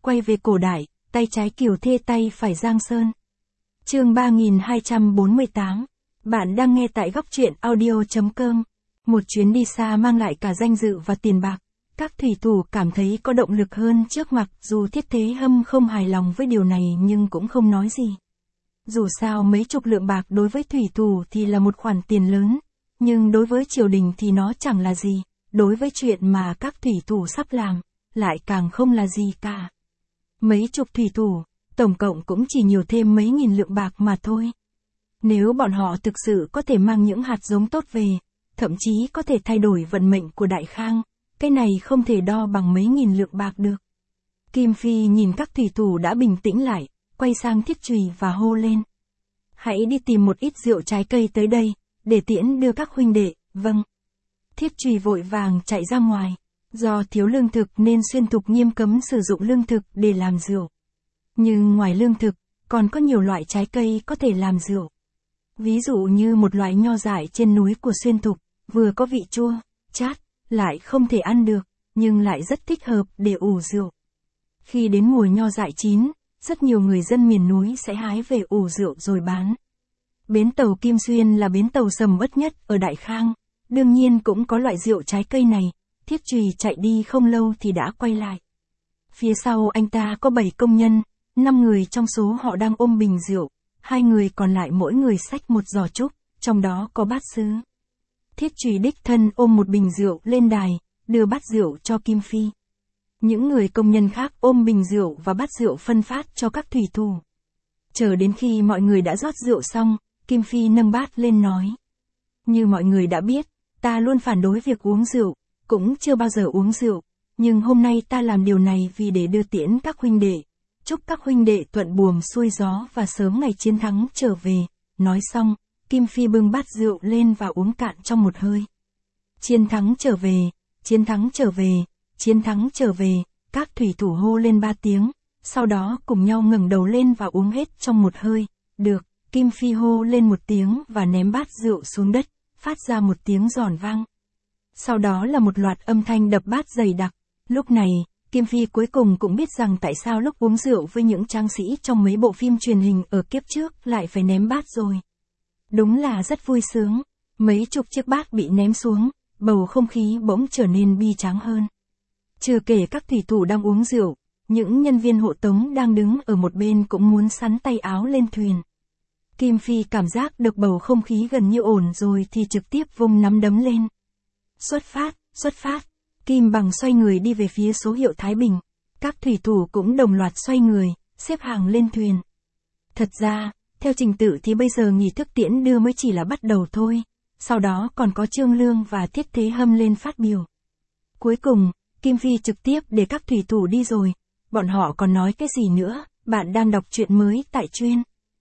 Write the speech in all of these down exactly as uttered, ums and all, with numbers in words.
quay về cổ đại, tay trái Kiều Thê tay phải Giang Sơn. Chương ba nghìn hai trăm bốn mươi tám. Bạn đang nghe tại góc truyện audio chấm com. Một chuyến đi xa mang lại cả danh dự và tiền bạc. Các thủy thủ cảm thấy có động lực hơn trước, mặc dù Thiết Thế Hâm không hài lòng với điều này nhưng cũng không nói gì. Dù sao mấy chục lượng bạc đối với thủy thủ thì là một khoản tiền lớn, nhưng đối với triều đình thì nó chẳng là gì, đối với chuyện mà các thủy thủ sắp làm, lại càng không là gì cả. Mấy chục thủy thủ, tổng cộng cũng chỉ nhiều thêm mấy nghìn lượng bạc mà thôi. Nếu bọn họ thực sự có thể mang những hạt giống tốt về, thậm chí có thể thay đổi vận mệnh của Đại Khang, cái này không thể đo bằng mấy nghìn lượng bạc được. Kim Phi nhìn các thủy thủ đã bình tĩnh lại, quay sang Thiết Trùy và hô lên. Hãy đi tìm một ít rượu trái cây tới đây, để tiễn đưa các huynh đệ. Vâng. Thiết Trùy vội vàng chạy ra ngoài. Do thiếu lương thực nên Xuyên Thục nghiêm cấm sử dụng lương thực để làm rượu. Nhưng ngoài lương thực, còn có nhiều loại trái cây có thể làm rượu. Ví dụ như một loại nho dại trên núi của Xuyên Thục, vừa có vị chua, chát, lại không thể ăn được, nhưng lại rất thích hợp để ủ rượu. Khi đến mùa nho dại chín, rất nhiều người dân miền núi sẽ hái về ủ rượu rồi bán. Bến tàu Kim Xuyên là bến tàu sầm uất nhất ở Đại Khang, đương nhiên cũng có loại rượu trái cây này. Thiết Trùy chạy đi không lâu thì đã quay lại. Phía sau anh ta có bảy công nhân, năm người trong số họ đang ôm bình rượu, hai người còn lại mỗi người xách một giỏ trúc, trong đó có bát sứ. Thiết Trùy đích thân ôm một bình rượu lên đài, đưa bát rượu cho Kim Phi. Những người công nhân khác ôm bình rượu và bát rượu phân phát cho các thủy thủ. Chờ đến khi mọi người đã rót rượu xong, Kim Phi nâng bát lên nói. Như mọi người đã biết, ta luôn phản đối việc uống rượu, cũng chưa bao giờ uống rượu, nhưng hôm nay ta làm điều này vì để đưa tiễn các huynh đệ, chúc các huynh đệ thuận buồm xuôi gió và sớm ngày chiến thắng trở về. Nói xong, Kim Phi bưng bát rượu lên và uống cạn trong một hơi. Chiến thắng trở về, chiến thắng trở về, chiến thắng trở về, các thủy thủ hô lên ba tiếng, sau đó cùng nhau ngẩng đầu lên và uống hết trong một hơi. Được, Kim Phi hô lên một tiếng và ném bát rượu xuống đất, phát ra một tiếng giòn vang. Sau đó là một loạt âm thanh đập bát dày đặc. Lúc này, Kim Phi cuối cùng cũng biết rằng tại sao lúc uống rượu với những tráng sĩ trong mấy bộ phim truyền hình ở kiếp trước lại phải ném bát rồi. Đúng là rất vui sướng. Mấy chục chiếc bát bị ném xuống, bầu không khí bỗng trở nên bi tráng hơn. Chưa kể các thủy thủ đang uống rượu, những nhân viên hộ tống đang đứng ở một bên cũng muốn sắn tay áo lên thuyền. Kim Phi cảm giác được bầu không khí gần như ổn rồi thì trực tiếp vung nắm đấm lên. Xuất phát, xuất phát. Kim Bằng xoay người đi về phía số hiệu Thái Bình. Các thủy thủ cũng đồng loạt xoay người, xếp hàng lên thuyền. Thật ra, theo trình tự thì bây giờ nghi thức tiễn đưa mới chỉ là bắt đầu thôi. Sau đó còn có Trương Lương và Thiết Thế Hâm lên phát biểu. Cuối cùng, Kim Phi trực tiếp để các thủy thủ đi rồi. Bọn họ còn nói cái gì nữa? Bạn đang đọc truyện mới tại chuyên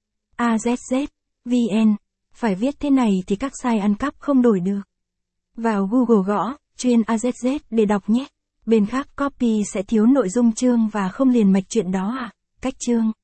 a zét zét vê en. Phải viết thế này thì các site ăn cắp không đổi được. Vào Google gõ, chuyên a zét zét để đọc nhé. Bên khác copy sẽ thiếu nội dung chương và không liền mạch chuyện đó à? Cách chương.